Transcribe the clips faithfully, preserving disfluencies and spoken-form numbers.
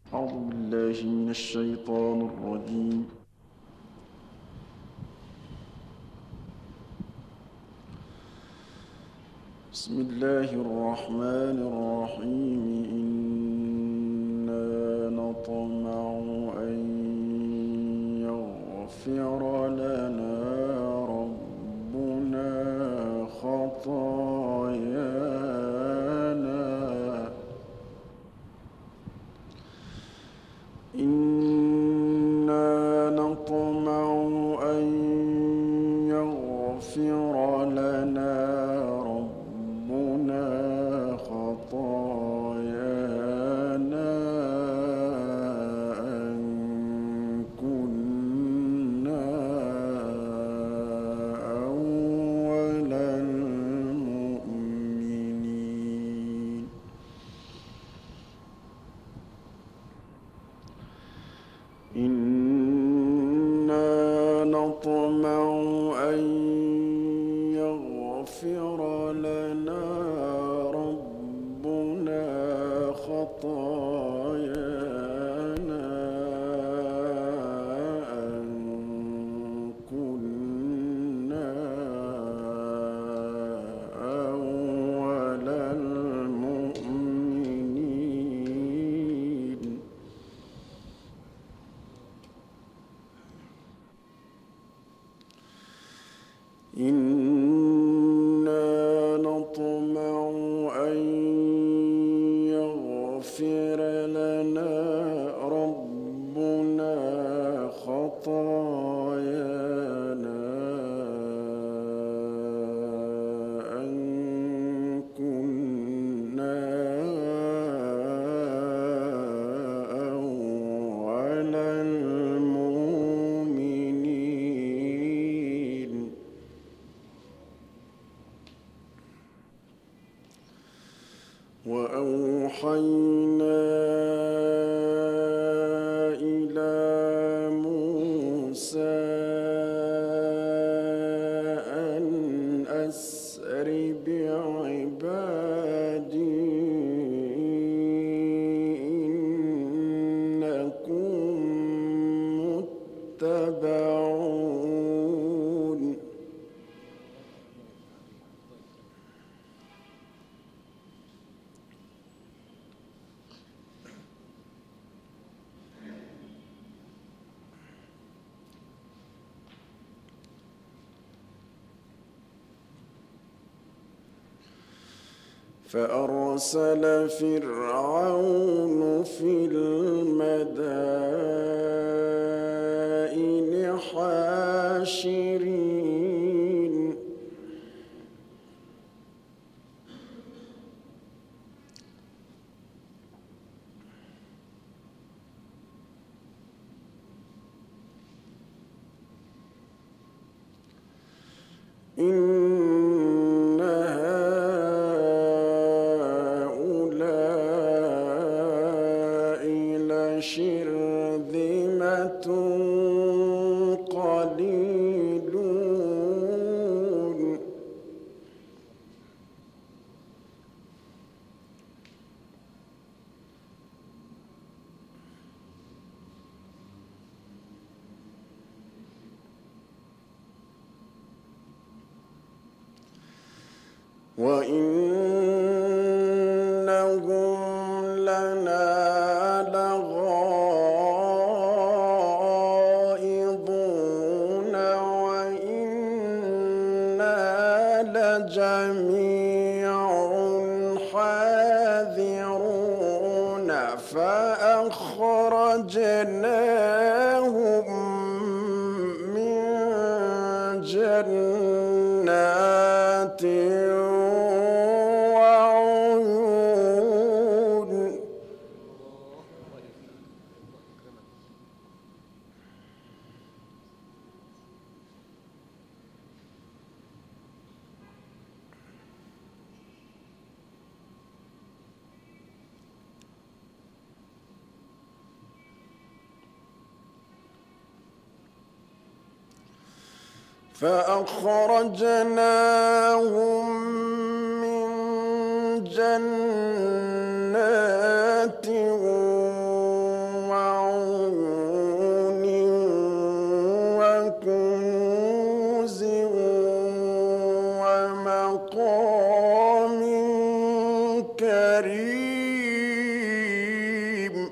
أعوذ بالله من الشيطان الرجيم. بسم الله الرحمن الرحيم. إنا نطمع أن يغفر لنا ربنا خطايانا إنا نطمع أن يغفر لنا ربنا خطايانا أن كنا أول المؤمنين. إنا نطمع أن يغفر لنا ربنا خطايانا أن كنا أول المؤمنين. إنا نطمع أن يغفر لنا ربنا خطايانا أن كنا أول المؤمنين. وأوحينا إلى موسى أن أسر بعبادي إنكم متبعون. فأرسل فرعون في المدائن حاشرين إن هؤلاء لشرذمة قليلون. وإنهم لنا لغائظون وإنا لجميع حاذرون. فأخرجناهم من جنات وعيون. فأخرجناهم من جنات كريم.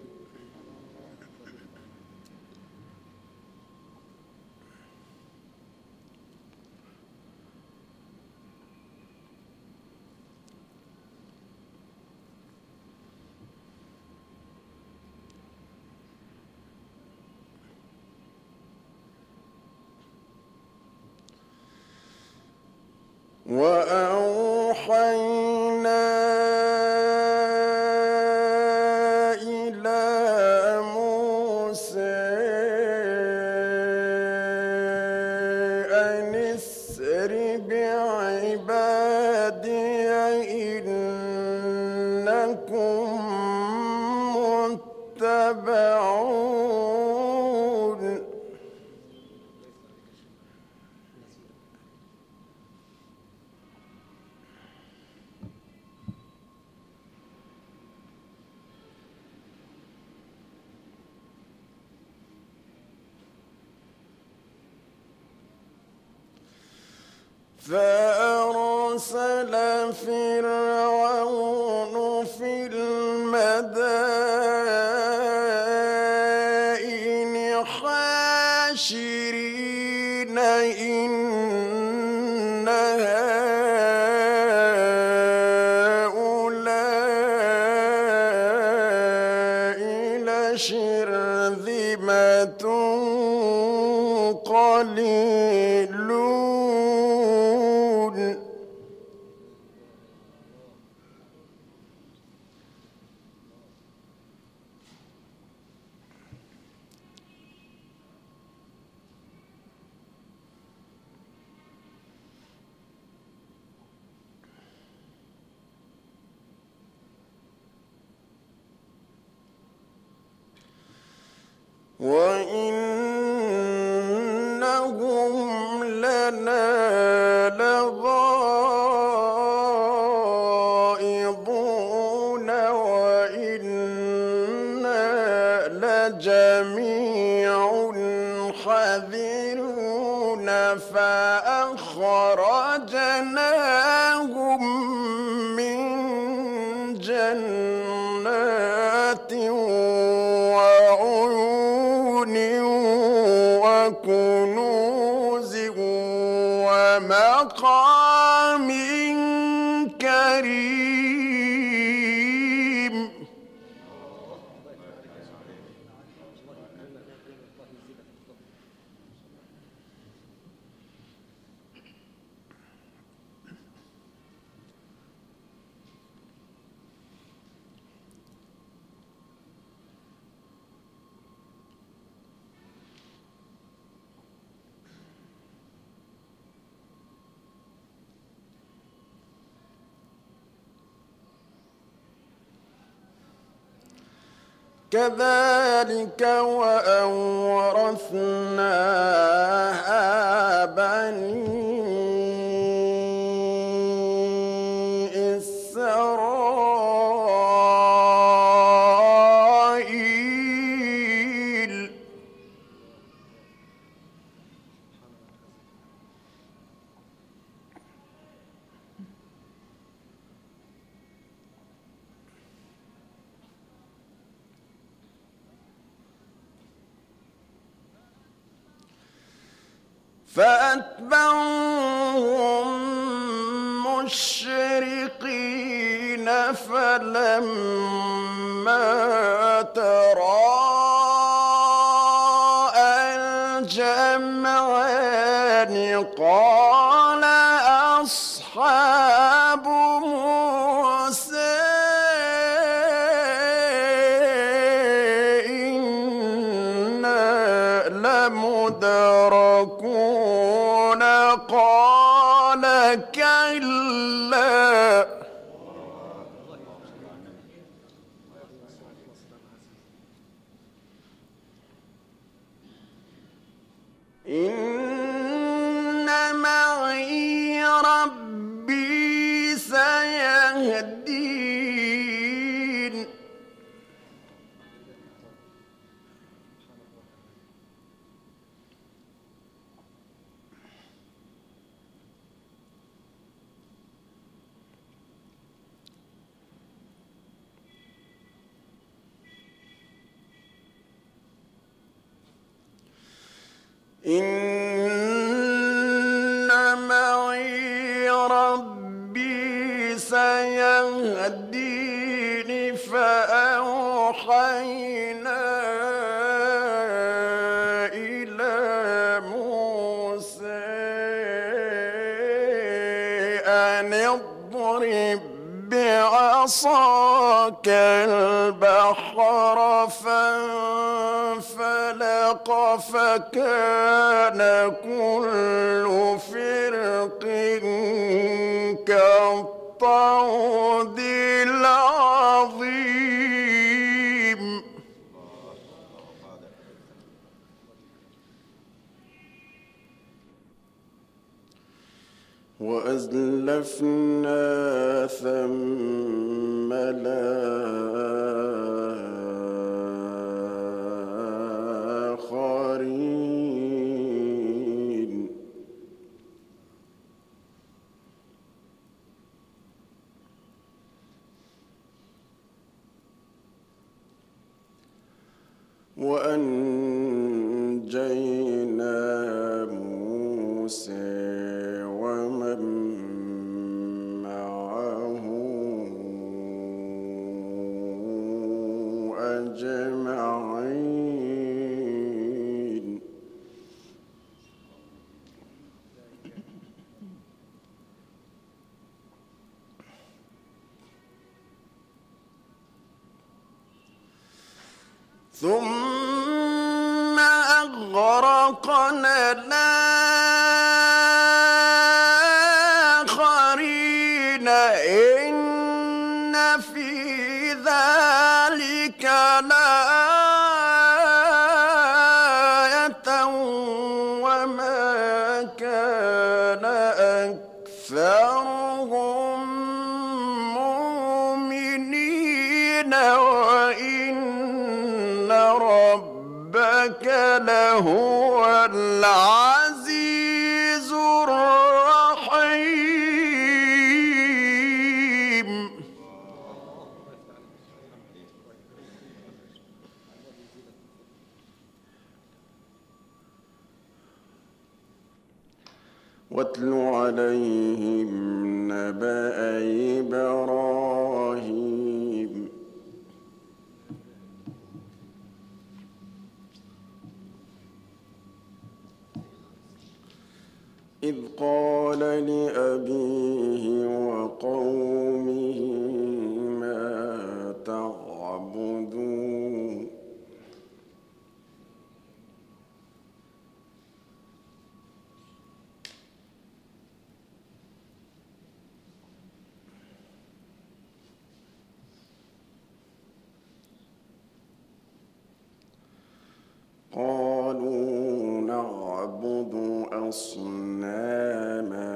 وأوحينا إلى موسى أن اسر بعبادي إنكم متبعون. فأرسل فرعون في المدائن حاشرين إن هؤلاء لشرذمة قليلون. وإنهم لنا لغائظون وإنا لجميع حذرون. فأخرجناهم من جنات وكنوز ومقام كريم. كذلك وأورثناها بني إسرائيل. فأتبعوهم مشرقين فلما تراءى الجمعان قال أصحاب موسى إنا لمدركون. قال كلا أوحينا إلى موسى أن اضرب بعصاك البحر فانفلق فكان كل فرق كالطود العظيم. وأزلفنا ثم الآخرين. وأنجينا موسى ومن معه أجمعين. ثم أغرقنا الآخرين إن في ذلك لآية وما كان أكثرهم مؤمنين وإن ربك لهو العزيز الرحيم. واتل عليهم نبأ إبراهيم إذ قال لأبيه وقومه ما تعبدون قالوا نعبد أصناما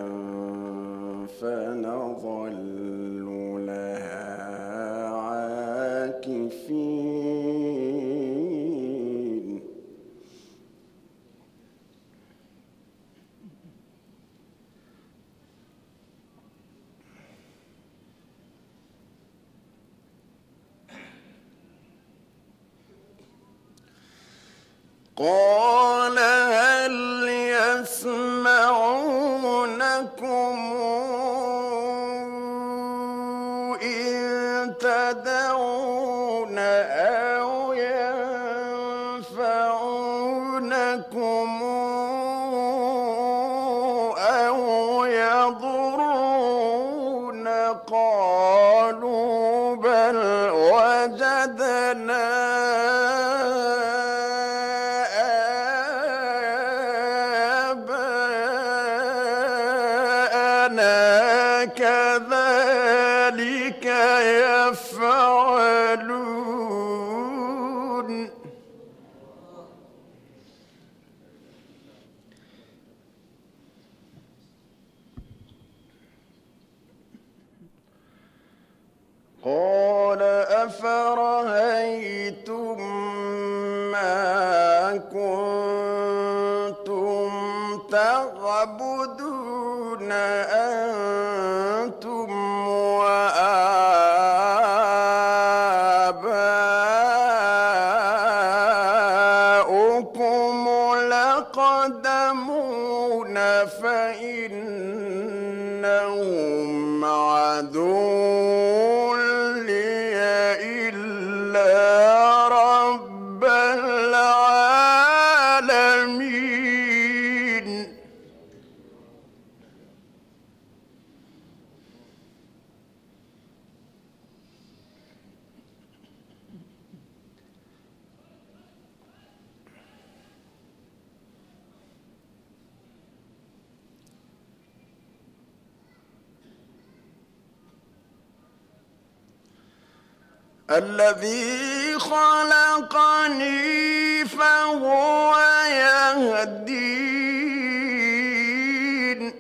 فنظل لها عاكفين. قال هل يسمعونكم إن تدعون أو ينفعونكم أو يضرون؟ قالوا بل وجدنا كذلك يفعلون. قال أفرأيتم ما كنتم تعبدون أنتم وآباؤكم الأقدمون فإنهم عدو لي إلا الذي خلقني فهو يهدين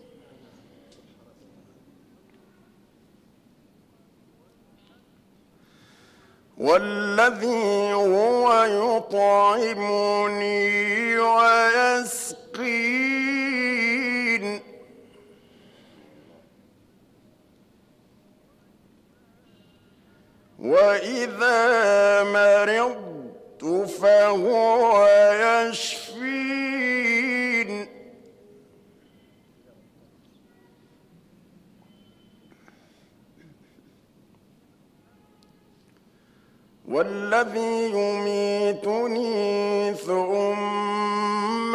والذي هو يطعمني ويسقين وإذا مرضت فهو يشفين والذي يميتني ثم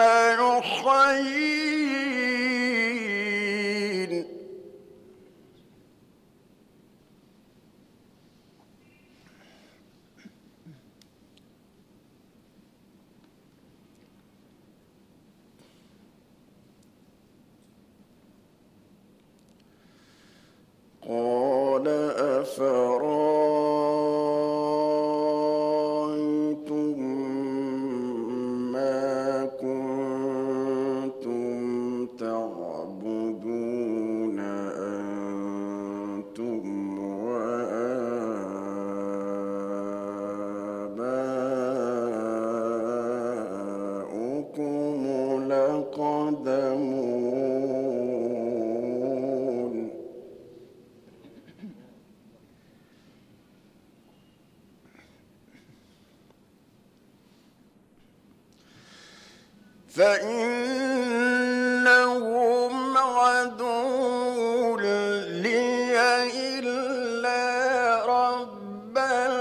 يحيين قال أفرأيتم ما كنتم تعبدون أنتم وآباؤكم الأقدمون فإنهم عدو لي إلا رب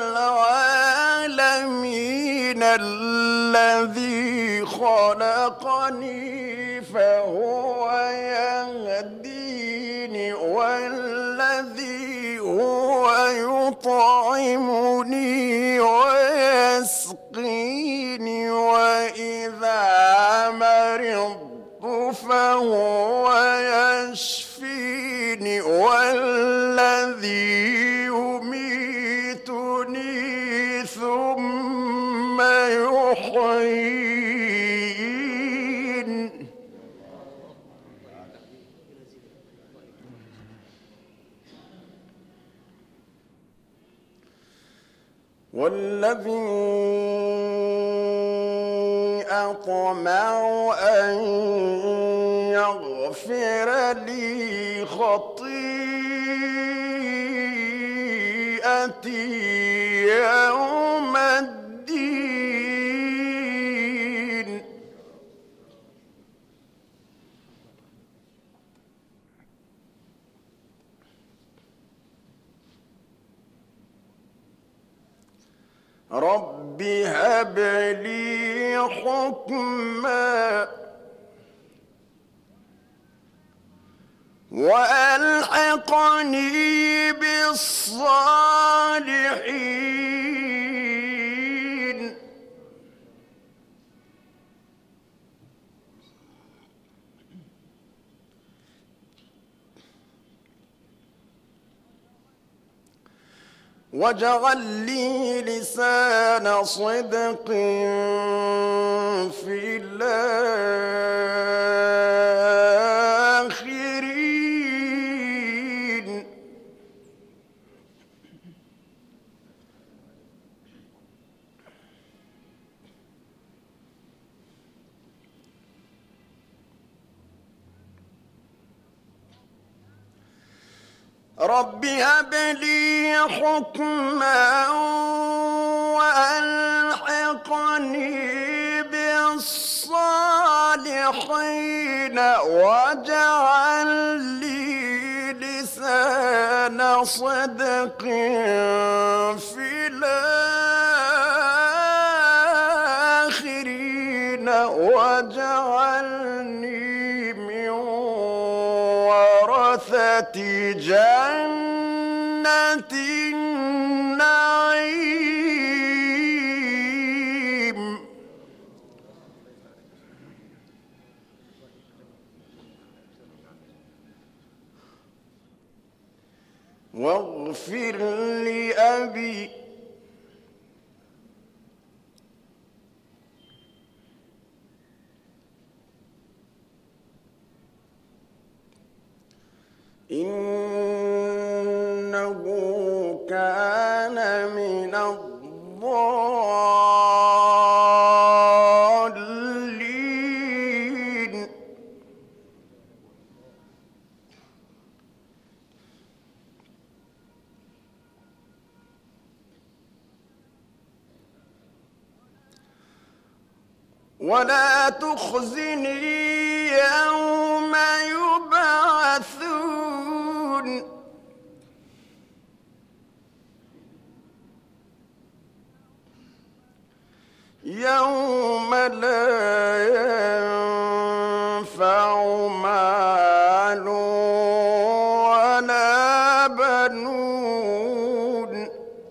العالمين الذي خلقني فهو يهديني والذي هو يطعمني ويسقيني وإذا مرضت فهو يشفيني والذي يميتني ثم يحيين والذي أطمع أن يغفر لي خطيئتي يوم الدين رب هب لي حكما وألحقني بالصالحين واجعل لي لسان صدق في الآخرين رب هب لي حكما وألحقني بالصالحين واجعل لي لسان صدق في الآخرين واجعلني من ورثة جنة النعيم واغفر لأبي إنه كان من الضالين ولا تخزني يوم يبعثون يوم لا ينفع مال ولا بنون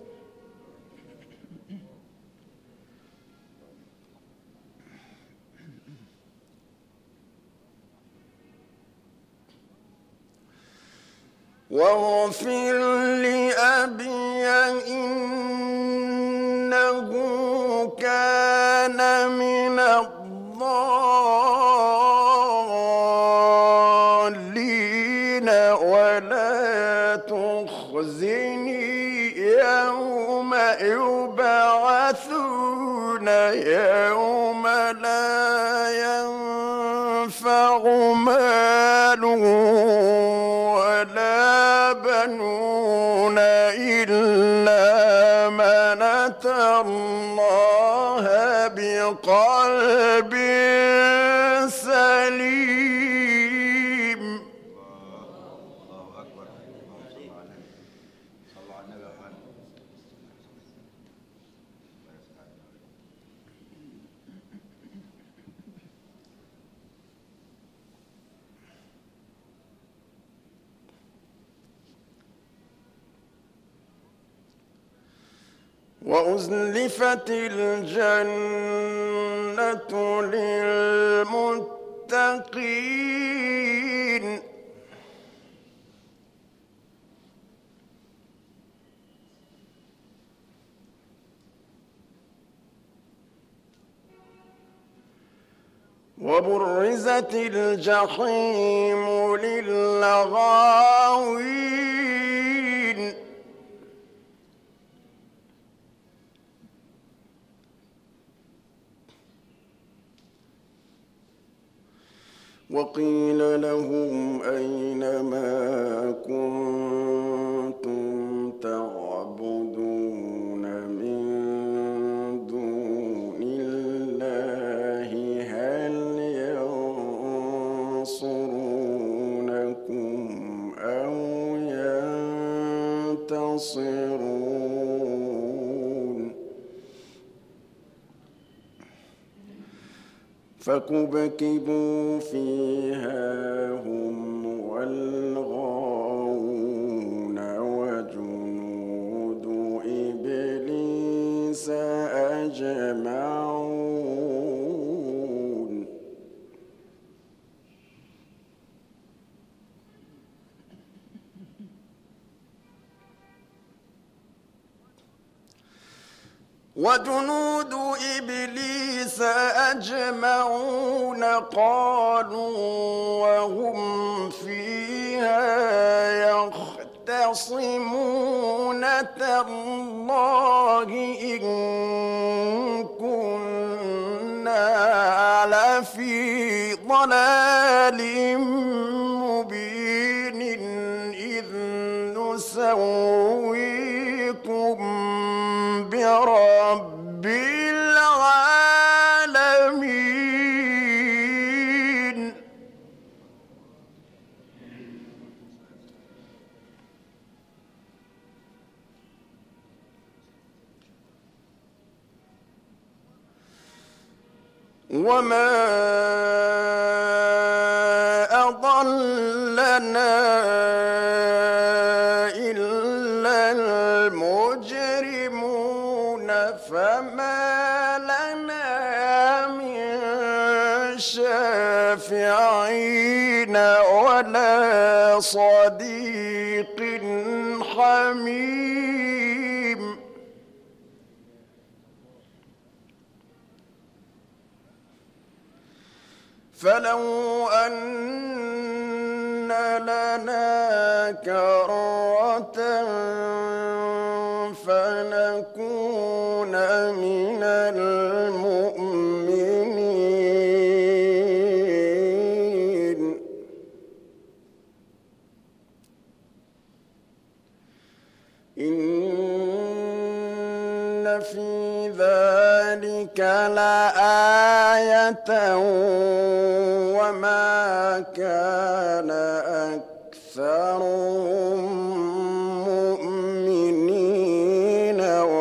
واغفر لأبي إنه كان من الضالين ولا تخزني يوم يبعثون يوم لا ينفع مال ولا بنون إلا من أتى الله بقلب سليم. الله أكبر. صلوا على النبي محمد. وأزلفت الجنة للمتقين وبرزت الجحيم للغاوين وقيل لهم أين ما كنتم تعبدون من دون الله هل ينصرونكم أو ينتصرون فكبكبوا فيها هم والغاوون وجنود إبليس أجمعون وجنود إبليس أجمعون قالوا وهم فيها يختصمون تالله إن كنا لفي ضلال مبين إذ نسويكم برب العالمين وما أضلنا إلا المجرمون فما لنا من شافعين ولا صديق حميم فلو أن لنا كرة فنكون من المؤمنين إن في ذلك لآية وما كان أكثرهم مؤمنين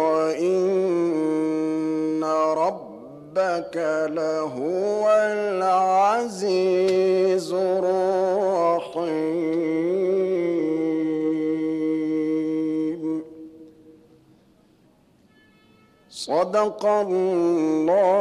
وإن ربك لهو العزيز الرحيم. صدق الله